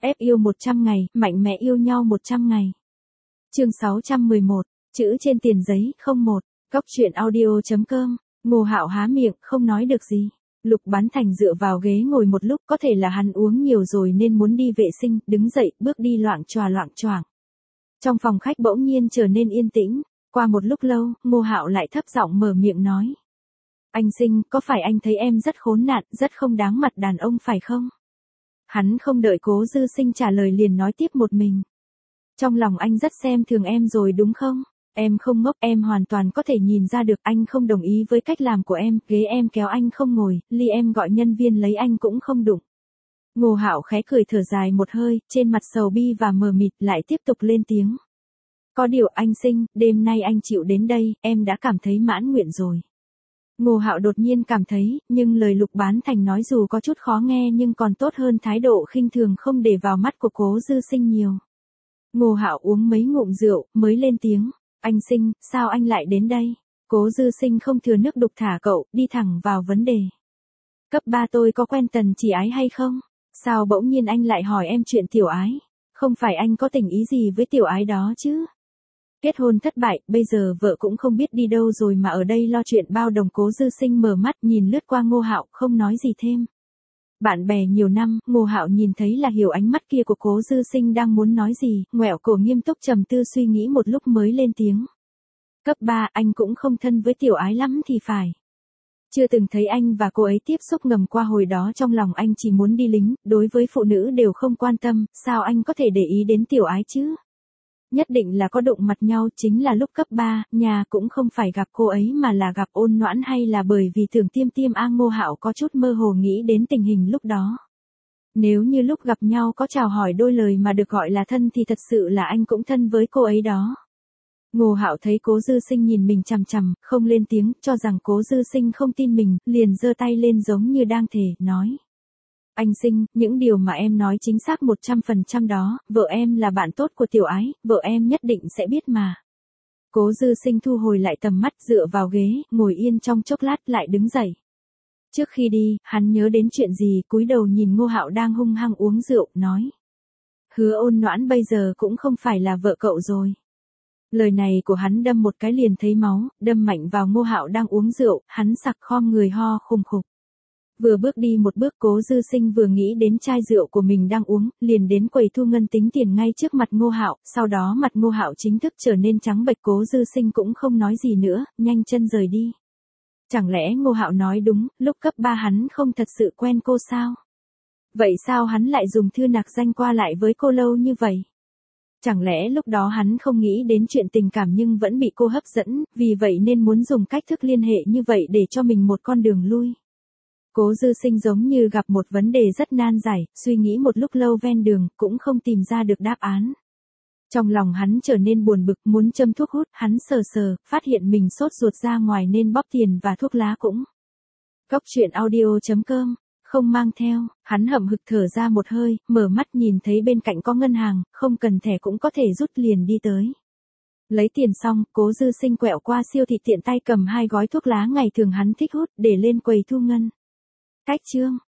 Ép yêu 100 ngày, mạnh mẽ yêu nhau 100 ngày. Chương 611, chữ trên tiền giấy, 01, Cóc truyện audio.com. Ngô Hạo há miệng, không nói được gì. Lục Bán Thành dựa vào ghế ngồi một lúc, có thể là hắn uống nhiều rồi nên muốn đi vệ sinh, đứng dậy, bước đi loạng choạng. Trong phòng khách bỗng nhiên trở nên yên tĩnh, qua một lúc lâu, Ngô Hạo lại thấp giọng mở miệng nói. Anh Sinh, có phải anh thấy em rất khốn nạn, rất không đáng mặt đàn ông phải không? Hắn không đợi Cố Dư Sinh trả lời liền nói tiếp một mình. Trong lòng anh rất xem thường em rồi đúng không? Em không ngốc, em hoàn toàn có thể nhìn ra được anh không đồng ý với cách làm của em, ghế em kéo anh không ngồi, ly em gọi nhân viên lấy anh cũng không đụng. Ngô Hạo khẽ cười thở dài một hơi, trên mặt sầu bi và mờ mịt lại tiếp tục lên tiếng. Có điều anh Sinh, đêm nay anh chịu đến đây, em đã cảm thấy mãn nguyện rồi. Ngô Hạo đột nhiên cảm thấy, nhưng lời Lục Bán Thành nói dù có chút khó nghe nhưng còn tốt hơn thái độ khinh thường không để vào mắt của Cố Dư Sinh nhiều. Ngô Hạo uống mấy ngụm rượu, mới lên tiếng. Anh Sinh, sao anh lại đến đây? Cố Dư Sinh không thừa nước đục thả cậu, đi thẳng vào vấn đề. Cấp 3 tôi có quen Tần Chỉ Ái hay không? Sao bỗng nhiên anh lại hỏi em chuyện Tiểu Ái? Không phải anh có tình ý gì với Tiểu Ái đó chứ? Kết hôn thất bại, bây giờ vợ cũng không biết đi đâu rồi mà ở đây lo chuyện bao đồng. Cố Dư Sinh mở mắt nhìn lướt qua Ngô Hạo, không nói gì thêm. Bạn bè nhiều năm, Ngô Hạo nhìn thấy là hiểu ánh mắt kia của Cố Dư Sinh đang muốn nói gì, ngoẹo cổ nghiêm túc trầm tư suy nghĩ một lúc mới lên tiếng. Cấp 3 anh cũng không thân với Tiểu Ái lắm thì phải. Chưa từng thấy anh và cô ấy tiếp xúc ngầm qua, hồi đó trong lòng anh chỉ muốn đi lính, đối với phụ nữ đều không quan tâm, sao anh có thể để ý đến Tiểu Ái chứ? Nhất định là có đụng mặt nhau, chính là lúc cấp 3, nhà cũng không phải gặp cô ấy mà là gặp Ôn Noãn, hay là bởi vì Tưởng Tiêm Tiêm Ngô Hạo có chút mơ hồ nghĩ đến tình hình lúc đó. Nếu như lúc gặp nhau có chào hỏi đôi lời mà được gọi là thân thì thật sự là anh cũng thân với cô ấy đó. Ngô Hạo thấy Cố Dư Sinh nhìn mình chằm chằm, không lên tiếng, cho rằng Cố Dư Sinh không tin mình, liền giơ tay lên giống như đang thề, nói. Anh Sinh, những điều mà em nói chính xác 100% đó, vợ em là bạn tốt của Tiểu Ái, vợ em nhất định sẽ biết mà. Cố Dư Sinh thu hồi lại tầm mắt, dựa vào ghế, ngồi yên trong chốc lát lại đứng dậy. Trước khi đi, hắn nhớ đến chuyện gì, cúi đầu nhìn Ngô Hạo đang hung hăng uống rượu, nói. Hứa Ôn Noãn bây giờ cũng không phải là vợ cậu rồi. Lời này của hắn đâm một cái liền thấy máu, đâm mạnh vào Ngô Hạo đang uống rượu, hắn sặc khom người ho khùng khục. Vừa bước đi một bước, Cố Dư Sinh vừa nghĩ đến chai rượu của mình đang uống, liền đến quầy thu ngân tính tiền ngay trước mặt Ngô Hạo, sau đó mặt Ngô Hạo chính thức trở nên trắng bệch. Cố Dư Sinh cũng không nói gì nữa, nhanh chân rời đi. Chẳng lẽ Ngô Hạo nói đúng, lúc cấp 3 hắn không thật sự quen cô sao? Vậy sao hắn lại dùng thư nạc danh qua lại với cô lâu như vậy? Chẳng lẽ lúc đó hắn không nghĩ đến chuyện tình cảm nhưng vẫn bị cô hấp dẫn, vì vậy nên muốn dùng cách thức liên hệ như vậy để cho mình một con đường lui? Cố Dư Sinh giống như gặp một vấn đề rất nan giải, suy nghĩ một lúc lâu ven đường, cũng không tìm ra được đáp án. Trong lòng hắn trở nên buồn bực, muốn châm thuốc hút, hắn sờ, phát hiện mình sốt ruột ra ngoài nên bóp tiền và thuốc lá cũng. Cóc truyện audio.com, không mang theo, hắn hậm hực thở ra một hơi, mở mắt nhìn thấy bên cạnh có ngân hàng, không cần thẻ cũng có thể rút, liền đi tới. Lấy tiền xong, Cố Dư Sinh quẹo qua siêu thị tiện tay cầm 2 gói thuốc lá ngày thường hắn thích hút, để lên quầy thu ngân. Cách chương.